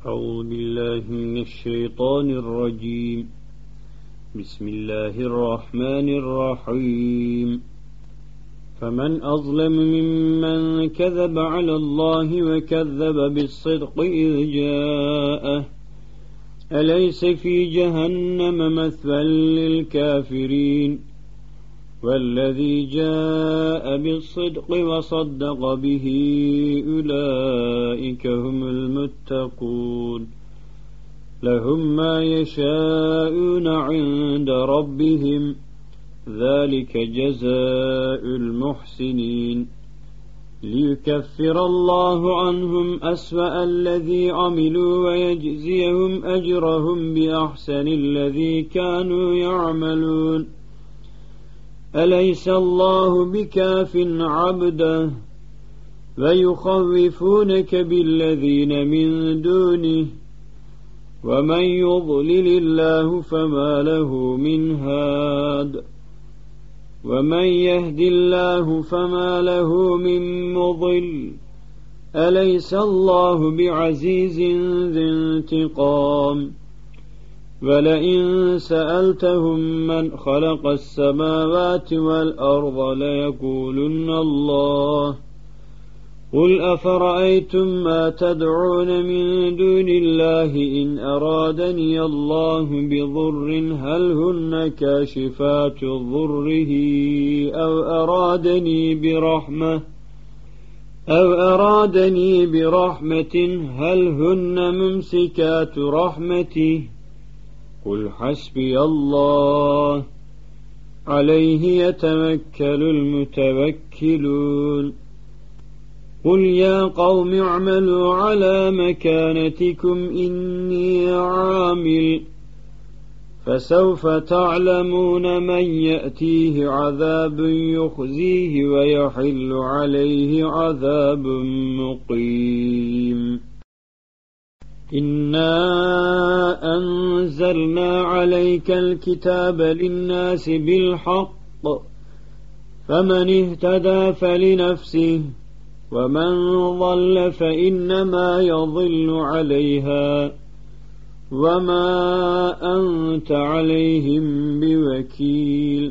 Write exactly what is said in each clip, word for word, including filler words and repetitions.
أعوذ بالله من الشيطان الرجيم. بسم الله الرحمن الرحيم. فمن أظلم ممن كذب على الله وكذب بالصدق إذ جاءه أليس في جهنم مثوى للكافرين والذي جاء بالصدق وصدق به أولئك هم المتقون لهم ما يشاءون عند ربهم ذلك جزاء المحسنين ليكفر الله عنهم أسوأ الذي عملوا ويجزيهم أجرهم بأحسن الذي كانوا يعملون أليس الله بكاف عبده ويخوفونك بالذين من دونه ومن يضلل الله فما له من هاد ومن يهد الله فما له من مضل أليس الله بعزيز ذي انتقام ولئن سألتهم من خلق السماوات والأرض ليقولن الله قل أفرأيتم ما تدعون من دون الله إن أرادني الله بضر هل هن كاشفات ضره أو أرادني برحمة أو أرادني برحمة هل هن ممسكات رحمته قل حسبي الله عليه يتوكل المتوكلون قل يا قوم اعملوا على مكانتكم إني عامل فسوف تعلمون من يأتيه عذاب يخزيه ويحل عليه عذاب مقيم إنا أنزلنا عليك الكتاب للناس بالحق فمن اهتدى فلنفسه ومن ضل فإنما يضل عليها وما أنت عليهم بوكيل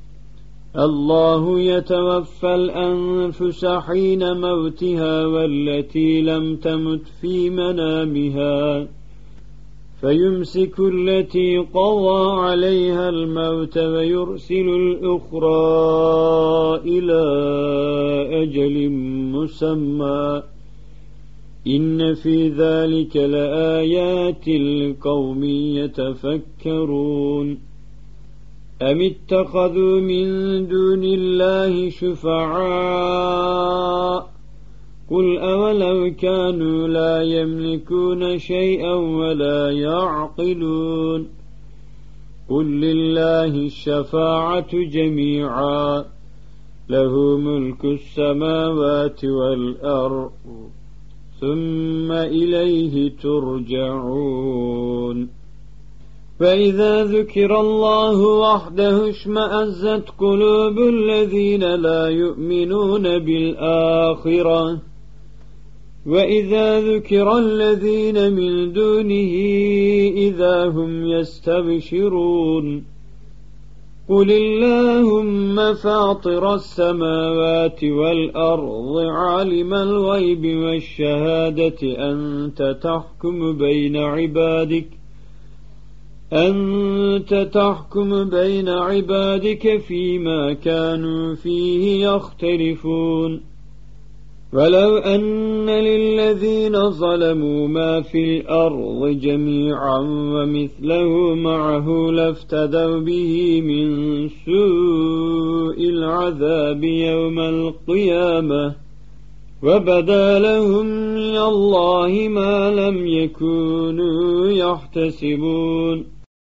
الله يتوفى الأنفس حين موتها والتي لم تمت في منامها فيمسك التي قضى عليها الموت ويرسل الأخرى إلى أجل مسمى إن في ذلك لآيات لقوم يتفكرون أم اتخذوا من دون الله شفعاء قل أولو كانوا لا يملكون شيئا ولا يعقلون قل لله الشفاعة جميعا له ملك السماوات والأرض ثم إليه ترجعون فإذا ذكر الله وحده اشمأزت قلوب الذين لا يؤمنون بالآخرة وإذا ذكر الذين من دونه إذا هم يستبشرون قل اللهم فاطر السماوات والأرض عالم الغيب والشهادة أنت تحكم بين عبادك أنت تحكم بين عبادك فيما كانوا فيه يختلفون ولو أن للذين ظلموا ما في الأرض جميعا ومثله معه لافتدوا به من سوء العذاب يوم القيامة وبدا لهم من الله ما لم يكونوا يحتسبون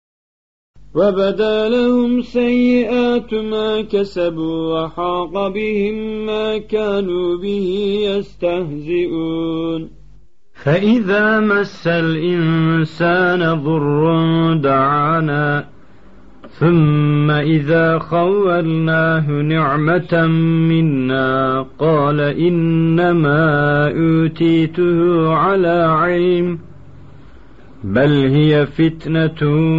وبدا لهم سيئات ما كسبوا وحاق بهم ما كانوا به يستهزئون فإذا مس الإنسان ضر دعانا ثم إذا خولناه نعمة منا قال إنما أوتيته على علم بل هي فتنة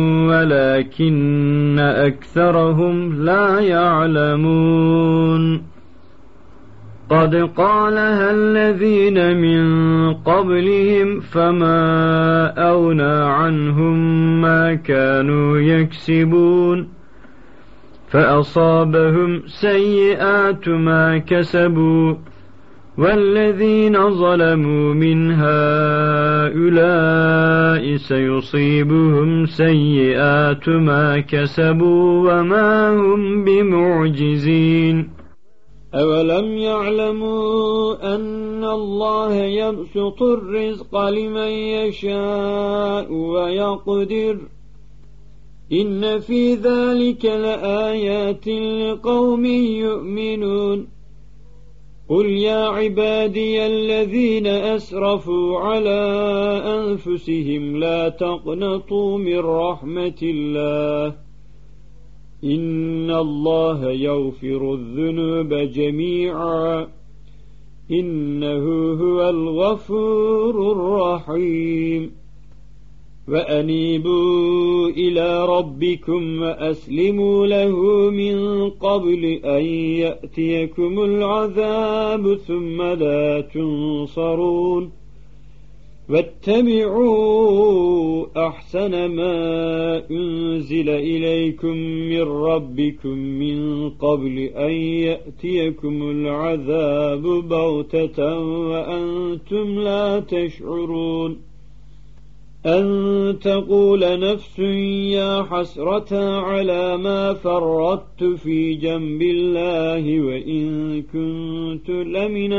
ولكن أكثرهم لا يعلمون قد قالها الذين من قبلهم فما أغنى عنهم ما كانوا يكسبون فأصابهم سيئات ما كسبوا والذين ظلموا من هؤلاء سيصيبهم سيئات ما كسبوا وما هم بمعجزين أولم يعلموا أن الله يبسط الرزق لمن يشاء ويقدر إن في ذلك لآيات لقوم يؤمنون قل يا عبادي الذين أسرفوا على أنفسهم لا تقنطوا من رحمة الله إن الله يغفر الذنوب جميعا إنه هو الغفور الرحيم وأنيبوا إلى ربكم وأسلموا له من قبل أن يأتيكم العذاب ثم لا تنصرون واتبعوا أحسن ما أنزل إليكم من ربكم من قبل أن يأتيكم العذاب بغتة وأنتم لا تشعرون أن تقول نفس يا حسرة على ما فرطت في جنب الله وإن كنت لمن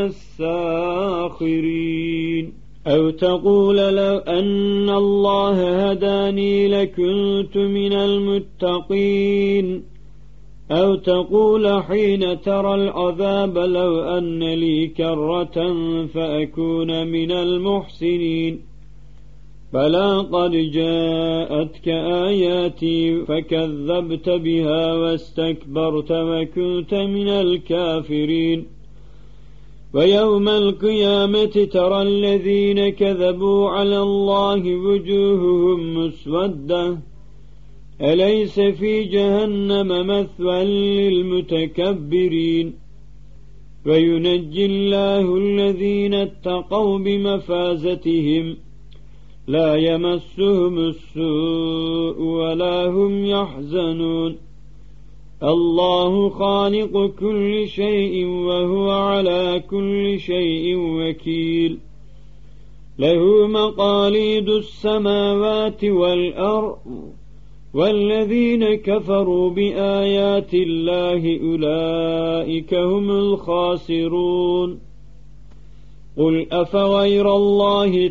الساخرين أو تقول لو أن الله هداني لكنت من المتقين أو تقول حين ترى العذاب لو أن لي كرة فأكون من المحسنين بلى قد جاءتك آياتي فكذبت بها واستكبرت وكنت من الكافرين ويوم القيامة ترى الذين كذبوا على الله وجوههم مسودة أليس في جهنم مثوى للمتكبرين وينجي الله الذين اتقوا بمفازتهم لا يمسهم السوء ولا هم يحزنون الله خالق كل شيء وهو على كل شيء وكيل له مقاليد السماوات والأرض والذين كفروا بآيات الله أولئك هم الخاسرون قل أفغير الله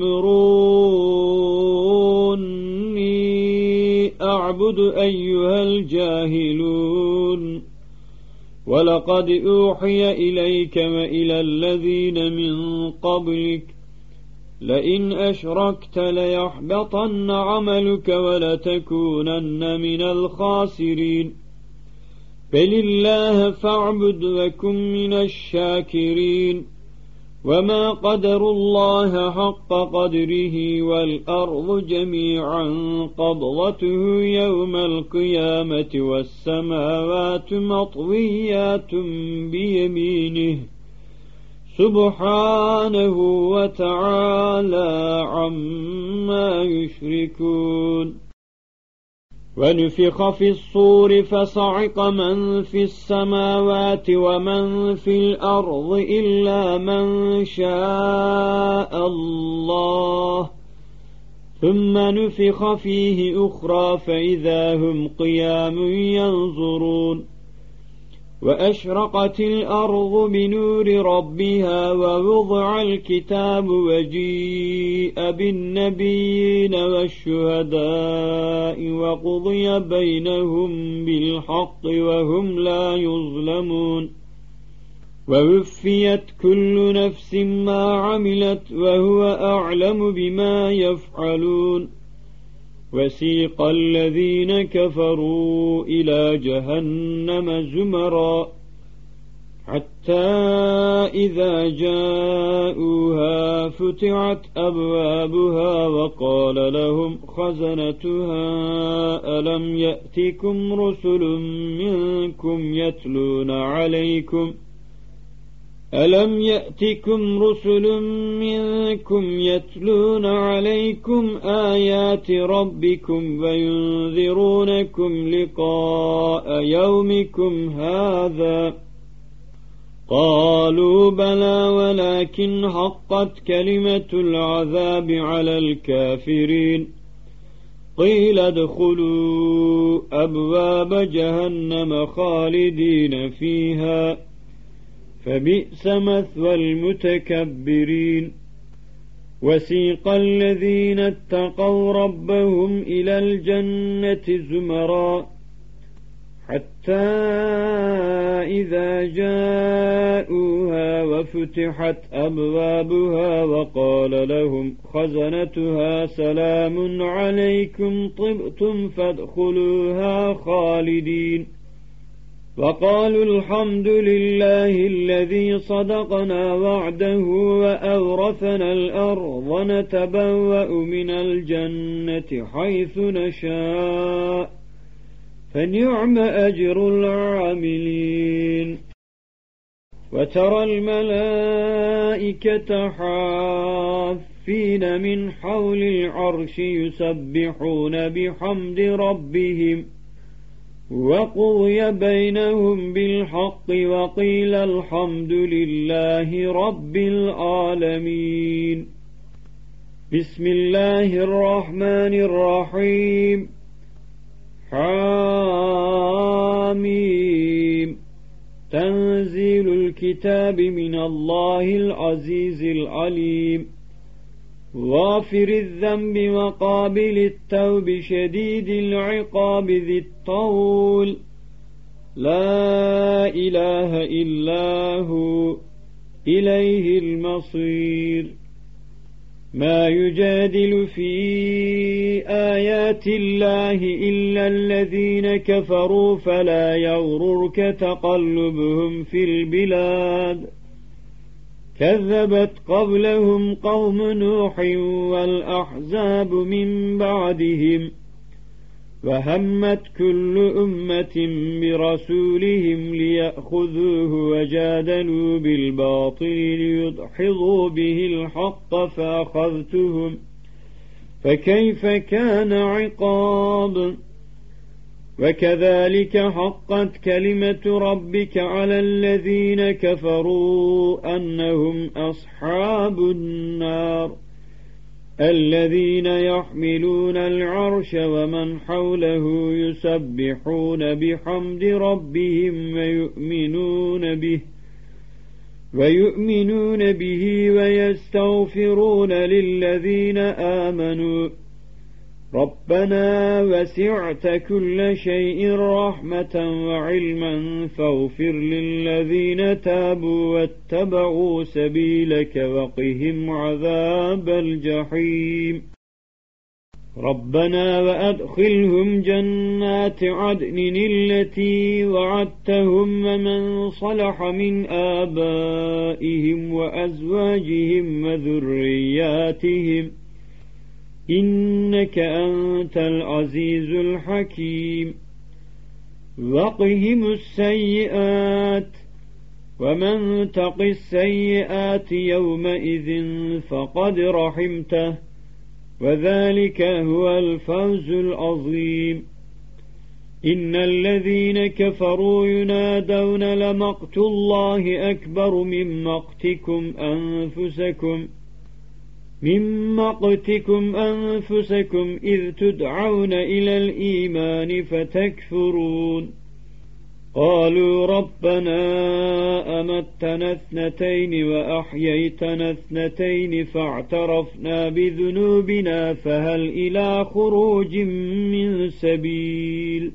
تأمروني أعبد أيها الجاهلون ولقد أوحي إليك وإلى الذين من قبلك لئن أشركت ليحبطن عملك ولتكونن من الخاسرين بل الله فاعبد وكن من الشاكرين وما قدروا الله حق قدره والأرض جميعا قبضته يوم القيامة والسماوات مطويات بيمينه سبحانه وتعالى عما يشركون ونفخ في الصور فصعق من في السماوات ومن في الأرض إلا من شاء الله ثم نفخ فيه أخرى فإذا هم قيام ينظرون وأشرقت الأرض بنور ربها ووضع الكتاب وجيء بالنبيين والشهداء وقضي بينهم بالحق وهم لا يظلمون ووفيت كل نفس ما عملت وهو أعلم بما يفعلون وسيق الذين كفروا إلى جهنم زمرا حتى إذا جاءوها فتحت أبوابها وقال لهم خزنتها ألم يأتكم رسل منكم يتلون عليكم ألم يأتكم رسل منكم يتلون عليكم آيات ربكم وينذرونكم لقاء يومكم هذا قالوا بلى ولكن حقت كلمة العذاب على الكافرين قيل ادخلوا أبواب جهنم خالدين فيها فبئس مثوى المتكبرين وسيق الذين اتقوا ربهم إلى الجنة زمرا حتى إذا جاءوها وفتحت أبوابها وقال لهم خزنتها سلام عليكم طبتم فادخلوها خالدين وقالوا الحمد لله الذي صدقنا وعده وأورثنا الأرض نتبوأ من الجنة حيث نشاء فنعم أجر العاملين وترى الملائكة حافين من حول العرش يسبحون بحمد ربهم وقضي بينهم بالحق وقيل الحمد لله رب العالمين بسم الله الرحمن الرحيم حاميم تنزيل الكتاب من الله العزيز العليم غافر الذنب وقابل التوب شديد العقاب ذي الطول لا إله إلا هو إليه المصير ما يجادل في آيات الله إلا الذين كفروا فلا يغررك تقلبهم في البلاد كذبت قبلهم قوم نوح والأحزاب من بعدهم وهمت كل أمة برسولهم ليأخذوه وجادلوا بالباطل ليدحضوا به الحق فأخذتهم فكيف كان عقاب وكذلك حقت كلمة ربك على الذين كفروا أنهم أصحاب النار الذين يحملون العرش ومن حوله يسبحون بحمد ربهم ويؤمنون به ويؤمنون به ويستغفرون للذين آمنوا ربنا وسعت كل شيء رحمة وعلما فاغفر للذين تابوا واتبعوا سبيلك وقهم عذاب الجحيم ربنا وأدخلهم جنات عدن التي وعدتهم ومن صلح من آبائهم وأزواجهم وذرياتهم إنك أنت العزيز الحكيم وقهم السيئات ومن تق السيئات يومئذ فقد رحمته وذلك هو الفوز العظيم إن الذين كفروا ينادون لمقت الله أكبر من مقتكم أنفسكم من مقتكم أنفسكم إذ تدعون إلى الإيمان فتكفرون قالوا ربنا أمتنا اثنتين وأحييتنا اثنتين فاعترفنا بذنوبنا فهل إلى خروج من سبيل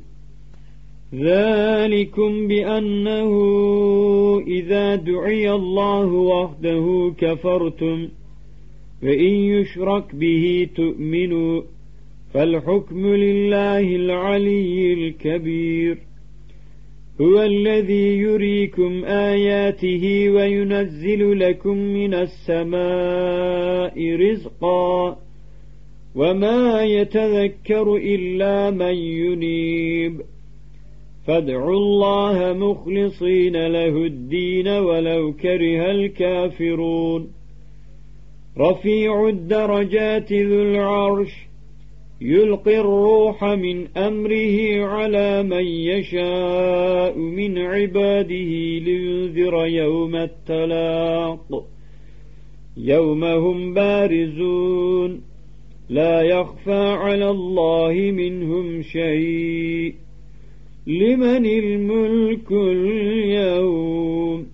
ذلكم بأنه إذا دعي الله وحده كفرتم وإن يشرك به تؤمنوا فالحكم لله العلي الكبير هو الذي يريكم آياته وينزل لكم من السماء رزقا وما يتذكر إلا من ينيب فادعوا الله مخلصين له الدين ولو كره الكافرون رفيع الدرجات ذو العرش يلقي الروح من أمره على من يشاء من عباده لينذر يوم التلاق يوم هم بارزون لا يخفى على الله منهم شيء لمن الملك اليوم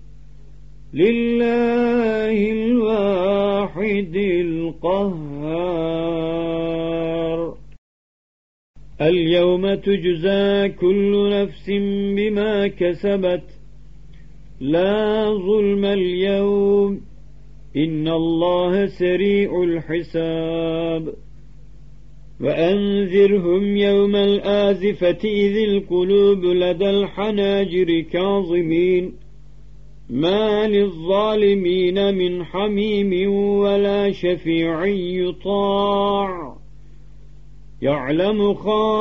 لله الواحد القهار اليوم تجزى كل نفس بما كسبت لا ظلم اليوم إن الله سريع الحساب وأنذرهم يوم الآزفة إذ القلوب لدى الحناجر كاظمين ما للظالمين من حميم ولا شفيع يطاع يعلم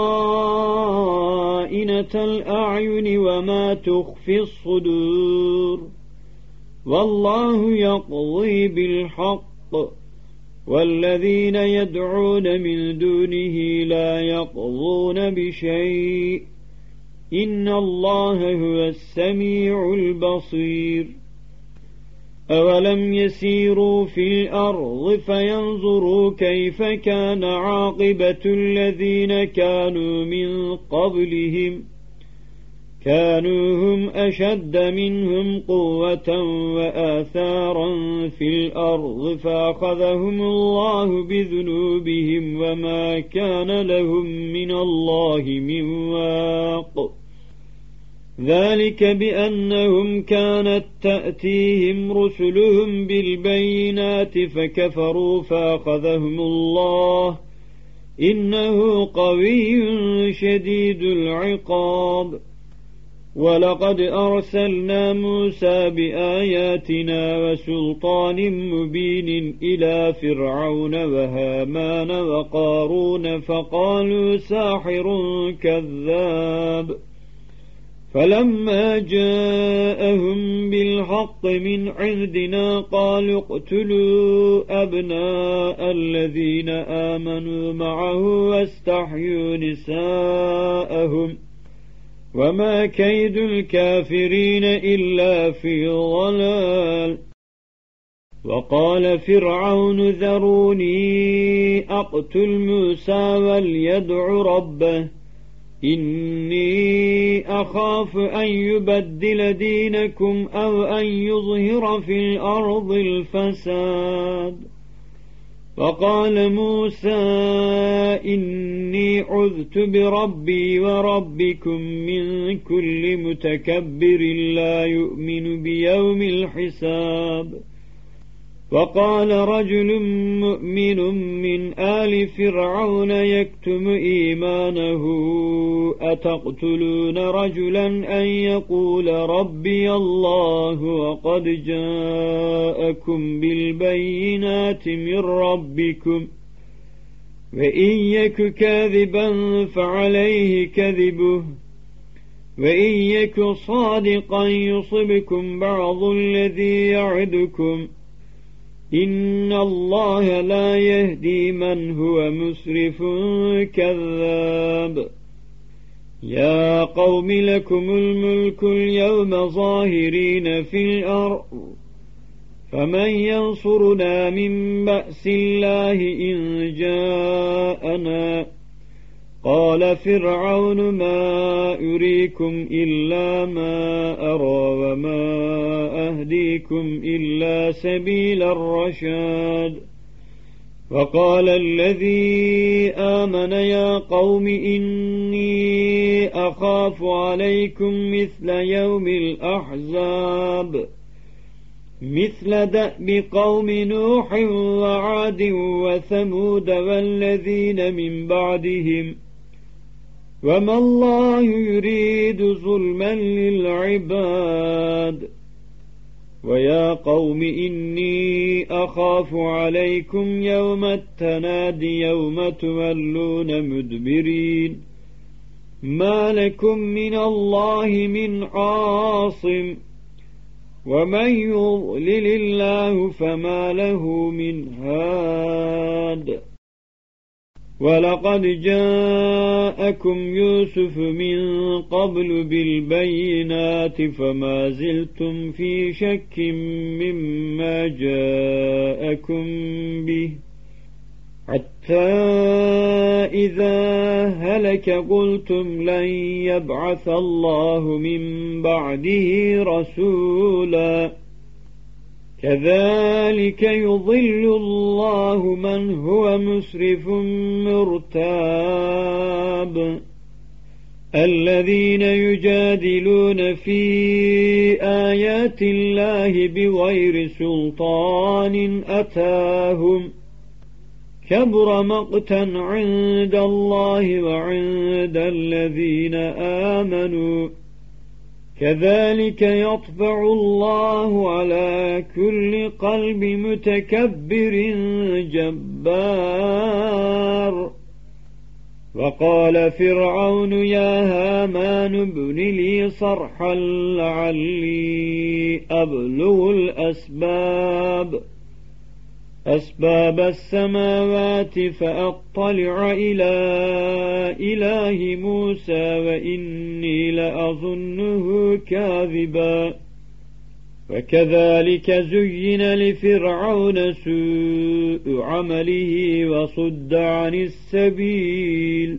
خائنة الأعين وما تخفي الصدور والله يقضي بالحق والذين يدعون من دونه لا يقضون بشيء إن الله هو السميع البصير أولم يسيروا في الأرض فينظروا كيف كان عاقبة الذين كانوا من قبلهم كانوا هم أشد منهم قوة وآثارا في الأرض فأخذهم الله بذنوبهم وما كان لهم من الله من واق ذلك بأنهم كانت تأتيهم رسلهم بالبينات فكفروا فأخذهم الله إنه قوي شديد العقاب ولقد أرسلنا موسى بآياتنا وسلطان مبين إلى فرعون وهامان وقارون فقالوا ساحر كذاب فلما جاءهم بالحق من عندنا قالوا اقتلوا أبناء الذين آمنوا معه واستحيوا نساءهم وما كيد الكافرين إلا في ضلال وقال فرعون ذروني أقتل موسى وليدع ربه إني أخاف أن يبدل دينكم أو أن يظهر في الأرض الفساد فقال موسى إني عذت بربي وربكم من كل متكبر لا يؤمن بيوم الحساب وقال رجل مؤمن من آل فرعون يكتم إيمانه أتقتلون رجلا أن يقول ربي الله وقد جاءكم بالبينات من ربكم وإن يك كاذبا فعليه كذبه وإن يك صادقا يصبكم بعض الذي يعدكم إن الله لا يهدي من هو مسرف كذاب يا قوم لكم الملك اليوم ظاهرين في الأرض فمن ينصرنا من بأس الله إن جاءنا قال فرعون ما أريكم إلا ما أرى وما أهديكم إلا سبيل الرشاد وقال الذي آمن يا قوم إني أخاف عليكم مثل يوم الأحزاب مثل دأب قوم نوح وعاد وثمود والذين من بعدهم وما الله يريد ظلما للعباد. ويا قوم إني أخاف عليكم يوم التناد يوم تولون مدبرين ما لكم من الله من عاصم ومن يضلل الله فما له من هاد. ولقد جاءكم يوسف من قبل بالبينات فما زلتم في شك مما جاءكم به حتى إذا هلك قلتم لن يبعث الله من بعده رسولا كذلك يضل الله من هو مسرف مرتاب. الذين يجادلون في آيات الله بغير سلطان أتاهم كبر مقتا عند الله وعند الذين آمنوا كذلك يطبع الله على كل قلب متكبر جبار. وقال فرعون يا هامان ابن لي صرحا لعلي أبلغ الأسباب أسباب السماوات فأطلع إلى إله موسى وإني لأظنه كاذبا. وكذلك زين لفرعون سوء عمله وصد عن السبيل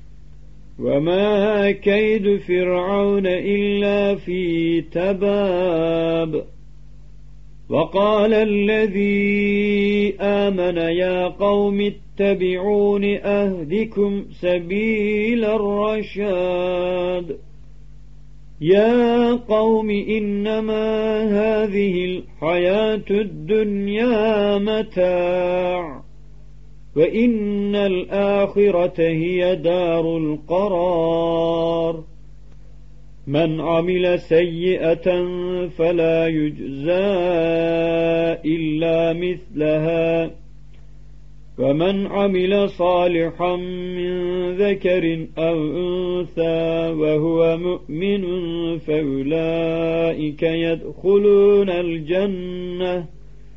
وما كيد فرعون إلا في تباب. وقال الذي آمن يا قوم اتبعون أهدكم سبيل الرشاد. يا قوم إنما هذه الحياة الدنيا متاع وإن الآخرة هي دار القرار. من عمل سيئة فلا يجزى إلا مثلها ومن عمل صالحا من ذكر أو أنثى وهو مؤمن فأولئك يدخلون الجنة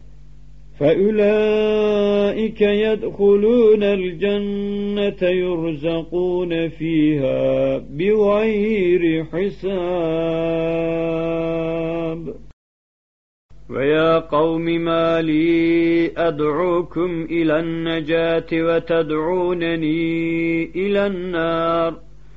فأولئك يدخلون الجنة يرزقون فيها بغير حساب. ويا قوم ما لي أدعوكم إلى النجاة وتدعونني إلى النار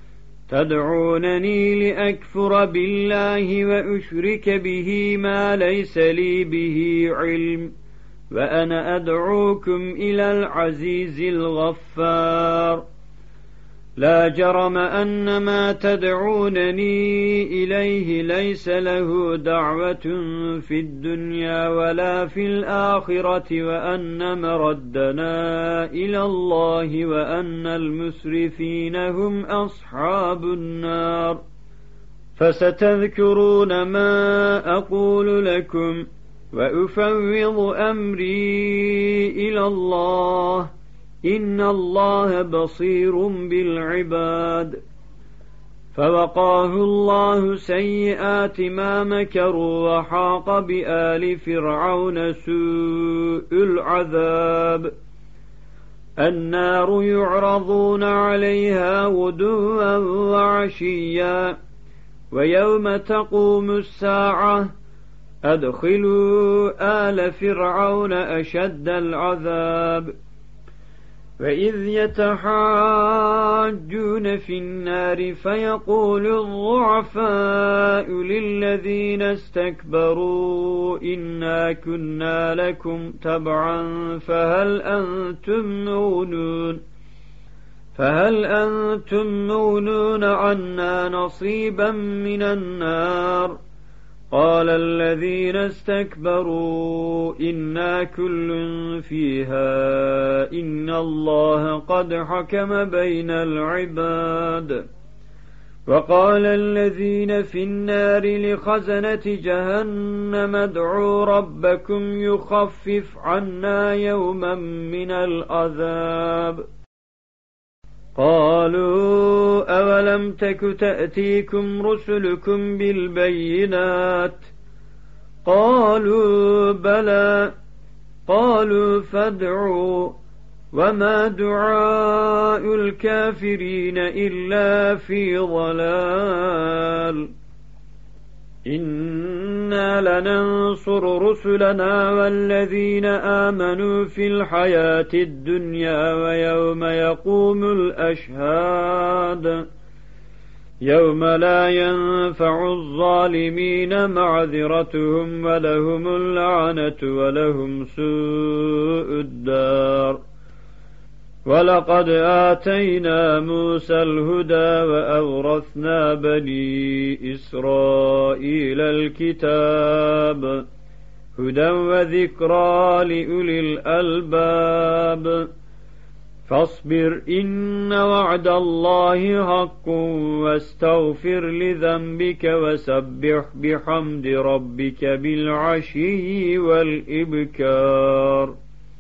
تدعونني لأكفر بالله وأشرك به ما ليس لي به علم وأنا أدعوكم إلى العزيز الغفار. لا جرم أن ما تدعونني إليه ليس له دعوة في الدنيا ولا في الآخرة وأن مردنا إلى الله وأن المسرفين هم أصحاب النار. فستذكرون ما أقول لكم وأفوض أمري إلى الله إن الله بصير بالعباد. فوقاه الله سيئات ما مكروا وحاق بآل فرعون سوء العذاب. النار يعرضون عليها غدوا وعشيا ويوم تقوم الساعة أدخلوا آل فرعون أشد العذاب. وإذ يتحاجون في النار فيقول الضعفاء للذين استكبروا إنا كنا لكم تبعا فهل أنتم مغنون فهل أنتم مغنون عنا نصيبا من النار. قال الذين استكبروا إنا كل فيها إن الله قد حكم بين العباد. وقال الذين في النار لخزنة جهنم ادعوا ربكم يخفف عنا يوما من العذاب قالوا أولم تك تأتيكم رسلكم بالبينات قالوا بلى قالوا فادعوا وما دعاء الكافرين إلا في ضلال إنا لننصر رسلنا والذين آمنوا في الحياة الدنيا ويوم يقوم الأشهاد يوم لا ينفع الظالمين معذرتهم ولهم اللعنة ولهم سوء الدار ولقد آتينا موسى الهدى وأورثنا بني إسرائيل الكتاب هدى وذكرى لأولي الألباب فاصبر إن وعد الله حق واستغفر لذنبك وسبح بحمد ربك بالعشي والإبكار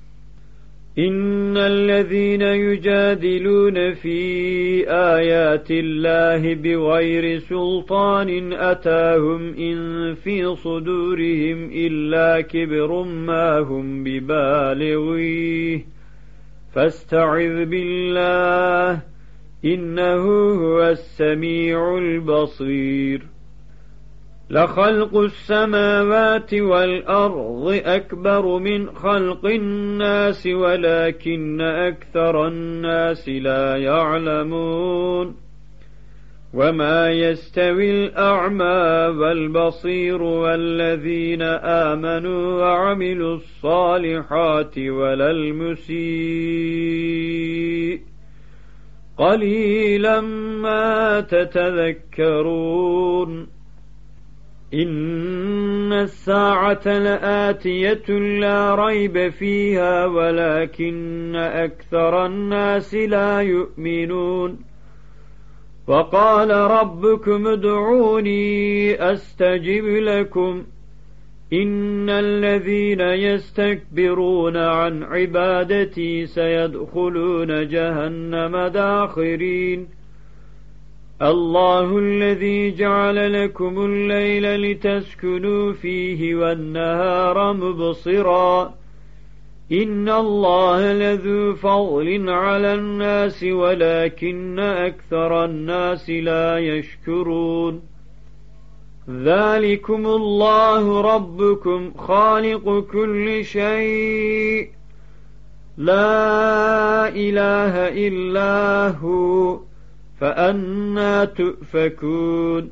إن الذين يجادلون في آيات الله بغير سلطان أتاهم إن في صدورهم إلا كبر ما هم ببالغيه فاستعذ بالله إنه هو السميع البصير لخلق السماوات والأرض أكبر من خلق الناس ولكن أكثر الناس لا يعلمون وما يستوي الأعمى والبصير والذين آمنوا وعملوا الصالحات ولا المسيء قليلا ما تتذكرون إن الساعة لآتية لا ريب فيها ولكن أكثر الناس لا يؤمنون وقال ربكم ادعوني أستجب لكم إن الذين يستكبرون عن عبادتي سيدخلون جهنم داخرين الله الذي جعل لكم الليل لتسكنوا فيه والنهار مبصرا إن الله لذو فضل على الناس ولكن أكثر الناس لا يشكرون ذلكم الله ربكم خالق كل شيء لا إله إلا هو فأنى تؤفكون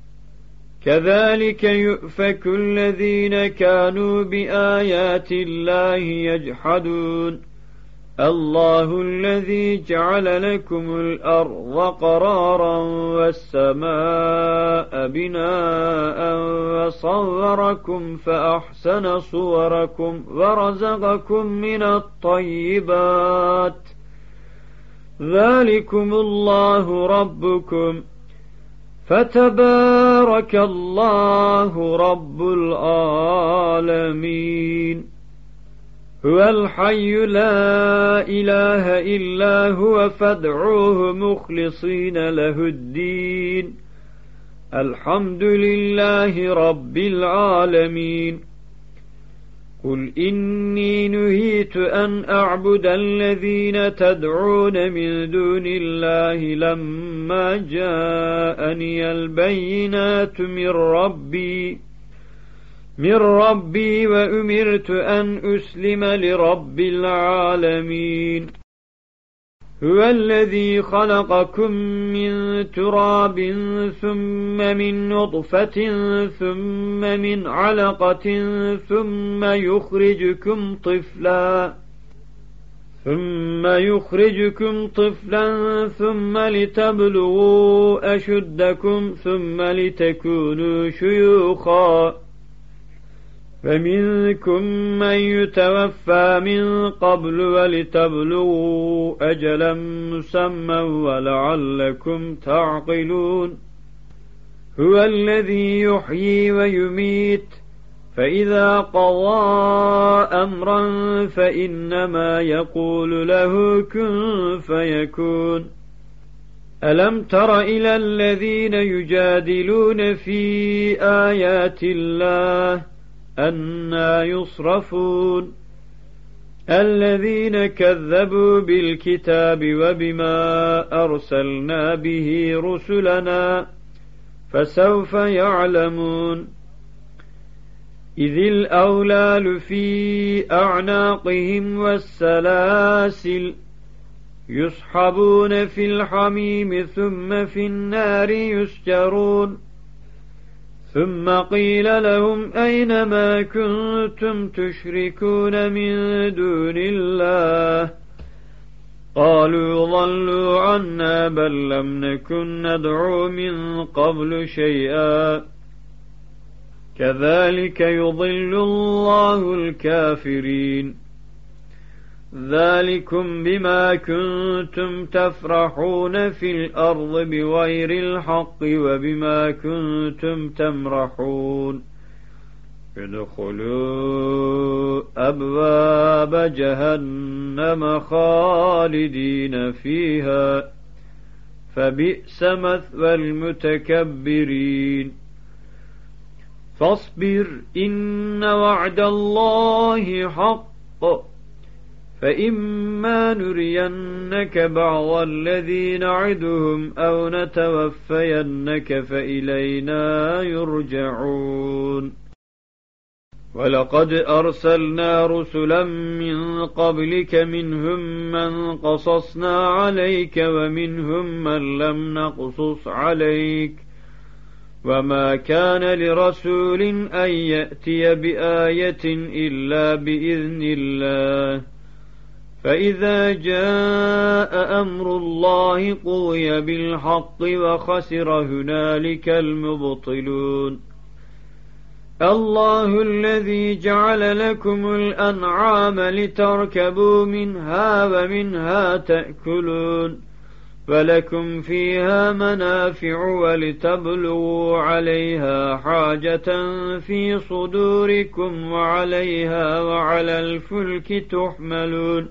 كذلك يؤفك الذين كانوا بآيات الله يجحدون الله الذي جعل لكم الأرض قرارا والسماء بناء وصوركم فأحسن صوركم ورزقكم من الطيبات ذلكم الله ربكم فتبارك الله رب العالمين هو الحي لا إله إلا هو فادعوه مخلصين له الدين الحمد لله رب العالمين قل إني نهيت أن أعبد الذين تدعون من دون الله لما جاءني البينات من ربي من ربي وأمرت أن أسلم لرب العالمين هو الذي خلقكم من تراب ثم من نطفة ثم من علقة ثم يخرجكم طفلا ثم يخرجكم طفلا ثم لتبلغوا أشدكم ثم لتكونوا شيوخا فمنكم من يتوفى من قبل ولتبلغوا أجلا مسمى ولعلكم تعقلون هو الذي يحيي ويميت فإذا قضى أمرا فإنما يقول له كن فيكون ألم تر إلى الذين يجادلون في آيات الله أنى يصرفون الذين كذبوا بالكتاب وبما أرسلنا به رسلنا فسوف يعلمون إذ الأولال في أعناقهم والسلاسل يسحبون في الحميم ثم في النار يسجرون ثم قيل لهم أين ما كنتم تشركون من دون الله قالوا ضلوا عنا بل لم نكن ندعو من قبل شيئا كذلك يضل الله الكافرين ذلكم بما كنتم تفرحون في الأرض بغير الحق وبما كنتم تمرحون ادخلوا أبواب جهنم خالدين فيها فبئس مثوى المتكبرين فاصبر إن وعد الله حق فإما نرينك بعض الذي نعدهم أو نتوفينك فإلينا يرجعون ولقد أرسلنا رسلا من قبلك منهم من قصصنا عليك ومنهم من لم نقصص عليك وما كان لرسول أن يأتي بآية إلا بإذن الله فإذا جاء أمر الله قضي بالحق وخسر هنالك المبطلون الله الذي جعل لكم الأنعام لتركبوا منها ومنها تأكلون ولكم فيها منافع ولتبلغوا عليها حاجة في صدوركم وعليها وعلى الفلك تحملون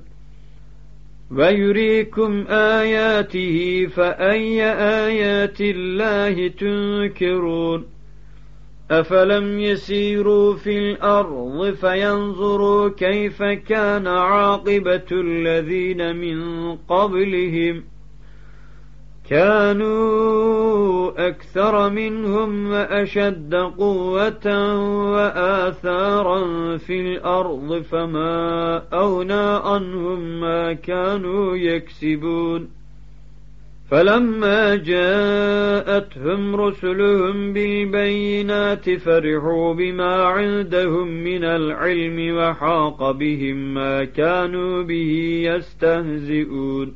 ويريكم آياته فأي آيات الله تنكرون أفلم يسيروا في الأرض فينظروا كيف كان عاقبة الذين من قبلهم كانوا أكثر منهم وأشد قوة وآثارا في الأرض فما أغنى عنهم ما كانوا يكسبون فلما جاءتهم رسلهم بالبينات فرحوا بما عندهم من العلم وحاق بهم ما كانوا به يستهزئون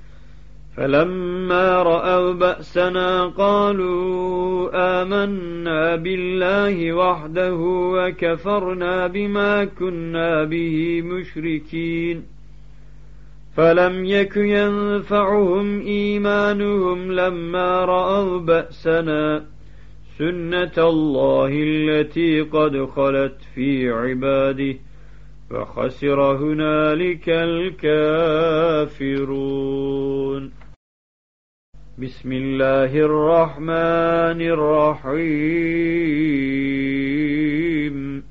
فلما رأوا بأسنا قالوا آمنا بالله وحده وكفرنا بما كنا به مشركين فلم يك ينفعهم إيمانهم لما رأوا بأسنا سنة الله التي قد خلت في عباده وخسر هنالك الكافرون بسم الله الرحمن الرحيم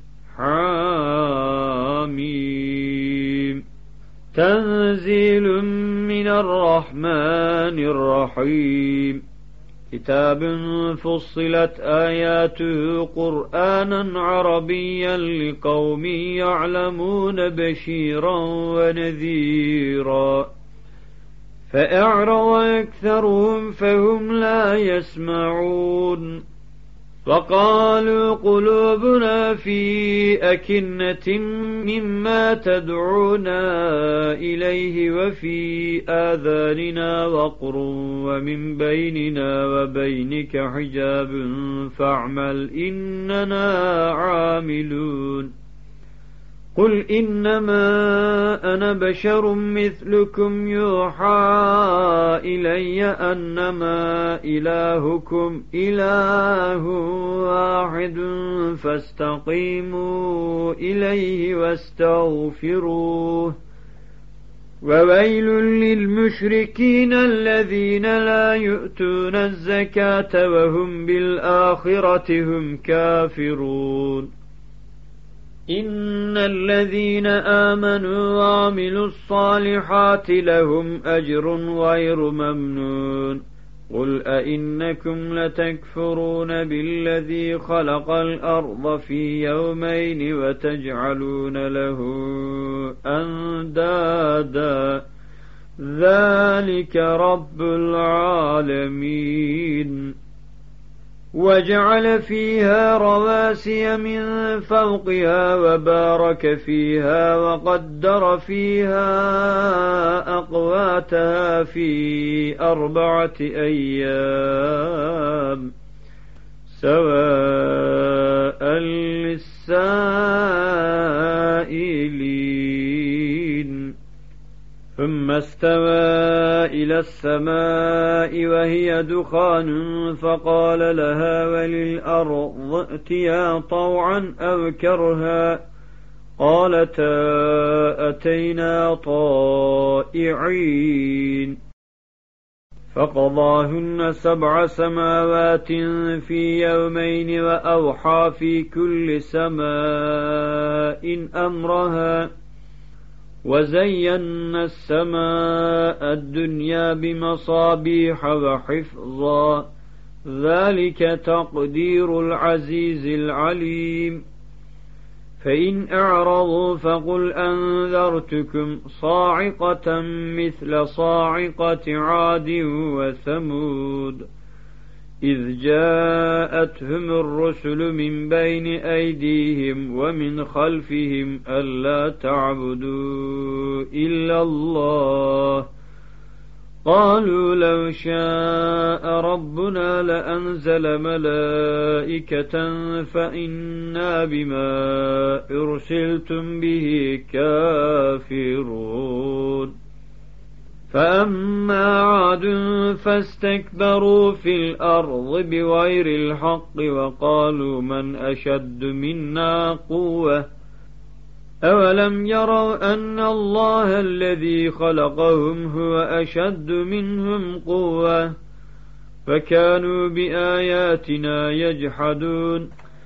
حميم تنزيل من الرحمن الرحيم كتاب فصلت آياته قرآنا عربيا لقوم يعلمون بشيرا ونذيرا فأعرض أكثرهم فهم لا يسمعون وقالوا قلوبنا في أكنة مما تدعونا إليه وفي آذاننا وقر ومن بيننا وبينك حجاب فاعمل إننا عاملون قل إنما أنا بشر مثلكم يوحى إلي أنما إلهكم إله واحد فاستقيموا إليه واستغفروه وويل للمشركين الذين لا يؤتون الزكاة وهم بالآخرة هم كافرون إن الذين آمنوا وعملوا الصالحات لهم أجر غير ممنون قل أئنكم لتكفرون بالذي خلق الأرض في يومين وتجعلون له أندادا ذلك رب العالمين وجعل فيها رواسي من فوقها وبارك فيها وقدر فيها أقواتها في أربعة أيام سواء للسائلين ثم استوى إلى السماء وهي دخان فقال لها وللأرض ائتيا طوعا أو كرها قالتا أتينا طائعين فقضاهن سبع سماوات في يومين وأوحى في كل سماء أمرها وزينا السماء الدنيا بمصابيح وحفظا ذلك تقدير العزيز العليم فإن أعرضوا فقل أنذرتكم صاعقة مثل صاعقة عاد وثمود إذ جاءتهم الرسل من بين أيديهم ومن خلفهم ألا تعبدوا إلا الله قالوا لو شاء ربنا لأنزل ملائكة فإنا بما أرسلتم به كافرون فأما عاد فاستكبروا في الأرض بغير الحق وقالوا من أشد منا قوة أولم يروا أن الله الذي خلقهم هو أشد منهم قوة فكانوا بآياتنا يجحدون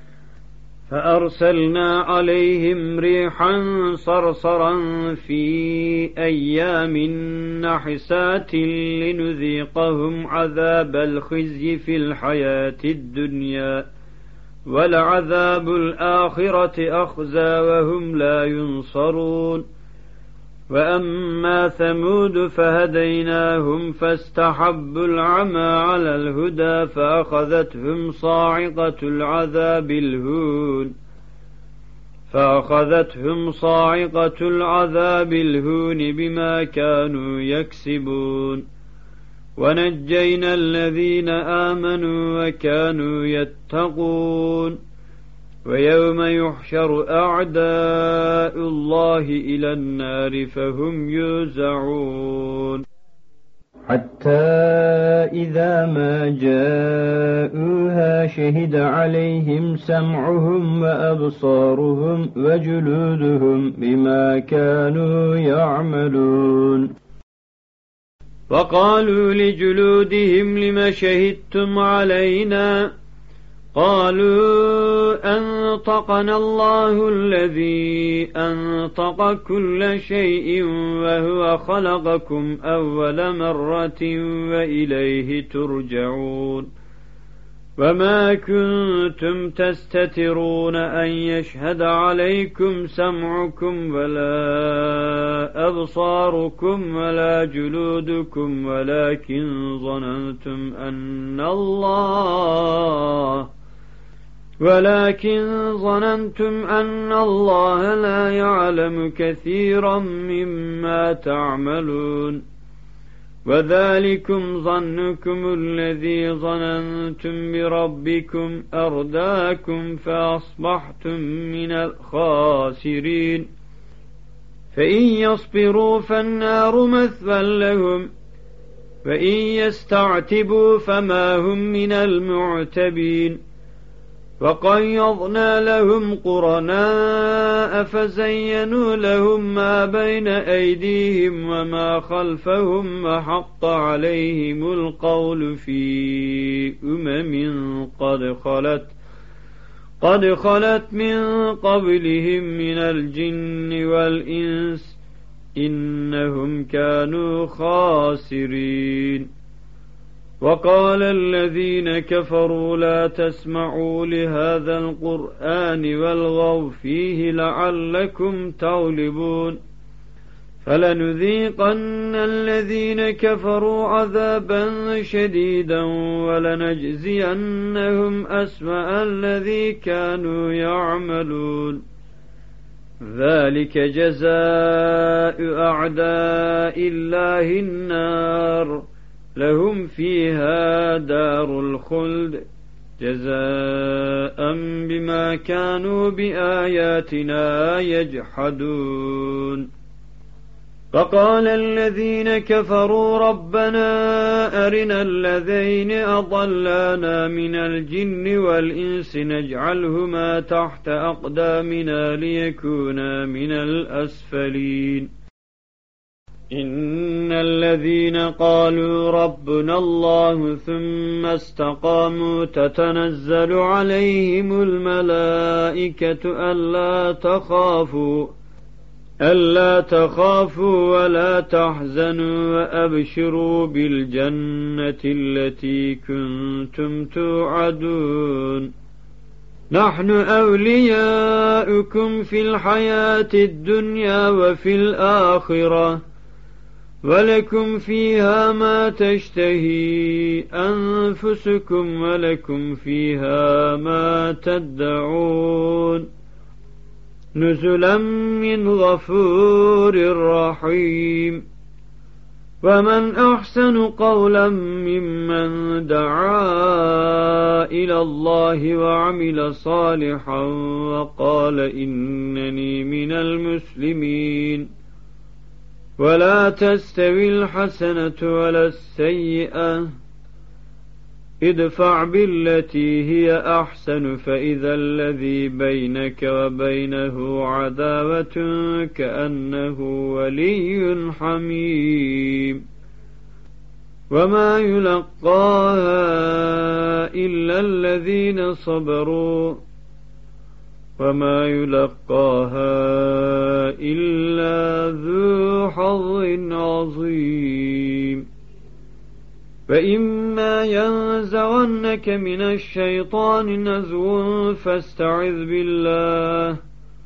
فأرسلنا عليهم ريحا صرصرا في أيام نحسات لنذيقهم عذاب الخزي في الحياة الدنيا ولعذاب الآخرة أخزى وهم لا ينصرون وأما ثمود فهديناهم فاستحبوا العمى على الهدى فأخذتهم صاعقة العذاب الهون فأخذتهم صاعقة العذاب الهون بما كانوا يكسبون ونجينا الذين آمنوا وكانوا يتقون ويوم يحشر أعداء الله إلى النار فهم يوزعون حتى إذا ما جاءوها شهد عليهم سمعهم وأبصارهم وجلودهم بما كانوا يعملون وقالوا لجلودهم لم شهدتم علينا قالوا أنطقنا الله الذي أنطق كل شيء وهو خلقكم أول مرة وإليه ترجعون وما كنتم تستترون أن يشهد عليكم سمعكم ولا أبصاركم ولا جلودكم ولكن ظننتم أن الله ولكن ظننتم أن الله لا يعلم كثيرا مما تعملون وذلكم ظنكم الذي ظننتم بربكم أرداكم فأصبحتم من الخاسرين فإن يصبروا فالنار مثوى لهم وإن يستعتبوا فما هم من المعتبين وقيضنا لهم قرناء فزينوا لهم ما بين أيديهم وما خلفهم وحق عليهم القول في أمم قد خلت قد خلت من قبلهم من الجن والإنس إنهم كانوا خاسرين وقال الذين كفروا لا تسمعوا لهذا القرآن والغوا فيه لعلكم تغلبون فلنذيقن الذين كفروا عذابا شديدا ولنجزينهم أسوأ الذي كانوا يعملون ذلك جزاء أعداء الله النار لهم فيها دار الخلد جزاء بما كانوا بآياتنا يجحدون فقال الذين كفروا ربنا أرنا الذين أضلانا من الجن والإنس نجعلهما تحت أقدامنا ليكونا من الأسفلين إن الذين قالوا ربنا الله ثم استقاموا تتنزل عليهم الملائكة ألا تخافوا ألا تخافوا ولا تحزنوا وأبشروا بالجنة التي كنتم توعدون نحن أولياؤكم في الحياة الدنيا وفي الآخرة ولكم فيها ما تشتهي أنفسكم ولكم فيها ما تدعون نزلا من غفور رحيم ومن أحسن قولا ممن دعا إلى الله وعمل صالحا وقال إنني من المسلمين ولا تستوي الحسنة ولا السيئة ادفع بالتي هي أحسن فإذا الذي بينك وبينه عداوة كأنه ولي حميم وما يلقاها إلا الذين صبروا وما يلقاها إلا ذو حظ عظيم فإما ينزغنك من الشيطان نزغ فاستعذ بالله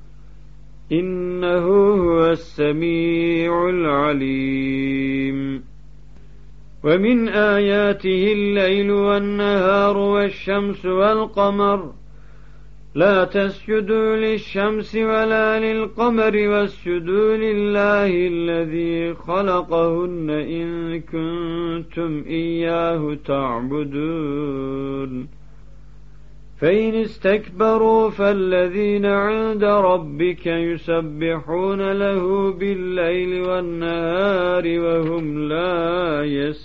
إنه هو السميع العليم ومن آياته الليل والنهار والشمس والقمر لا تسجدوا للشمس ولا للقمر واسجدوا لله الذي خلقهن إن كنتم إياه تعبدون فإن استكبروا فالذين عند ربك يسبحون له بالليل والنهار وهم لا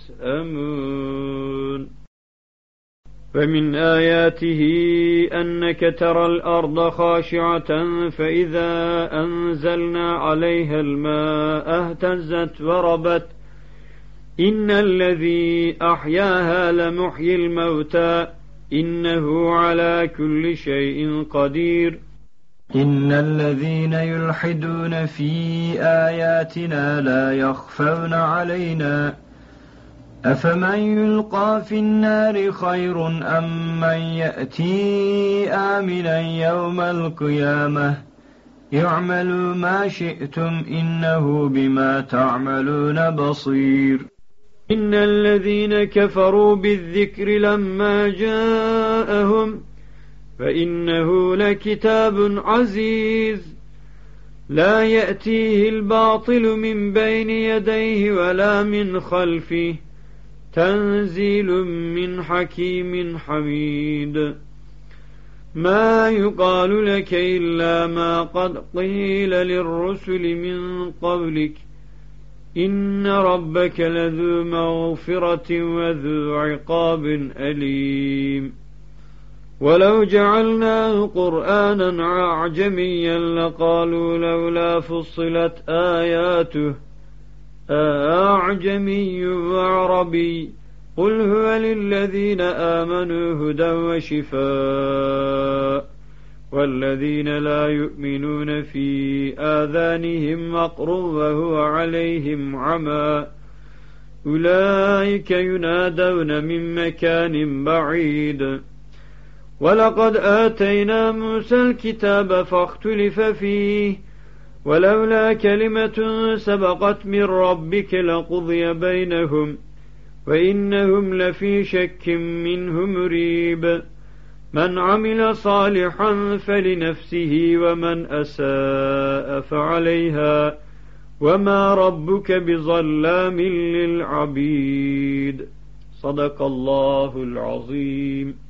يسأمون فمن آياته أنك ترى الأرض خاشعة فإذا أنزلنا عليها الماء اهتزت وربت إن الذي أحياها لمحيي الموتى إنه على كل شيء قدير إن الذين يلحدون في آياتنا لا يخفون علينا أفمن يلقى في النار خير أم من يأتي آمنا يوم القيامة اعملوا ما شئتم إنه بما تعملون بصير إن الذين كفروا بالذكر لما جاءهم فإنه لكتاب عزيز لا يأتيه الباطل من بين يديه ولا من خلفه تنزيل من حكيم حميد ما يقال لك إلا ما قد قيل للرسل من قبلك إن ربك لذو مغفرة وذو عقاب أليم ولو جعلناه قرآنا أعجميا لقالوا لولا فصلت آياته أعجمي وعربي قل هو للذين آمنوا هدى وشفاء والذين لا يؤمنون في آذانهم وقر وهو عليهم عمى أولئك ينادون من مكان بعيد ولقد آتينا موسى الكتاب فاختلف فيه ولولا كلمة سبقت من ربك لقضي بينهم وإنهم لفي شك منه مريب من عمل صالحا فلنفسه ومن أساء فعليها وما ربك بظلام للعبيد صدق الله العظيم.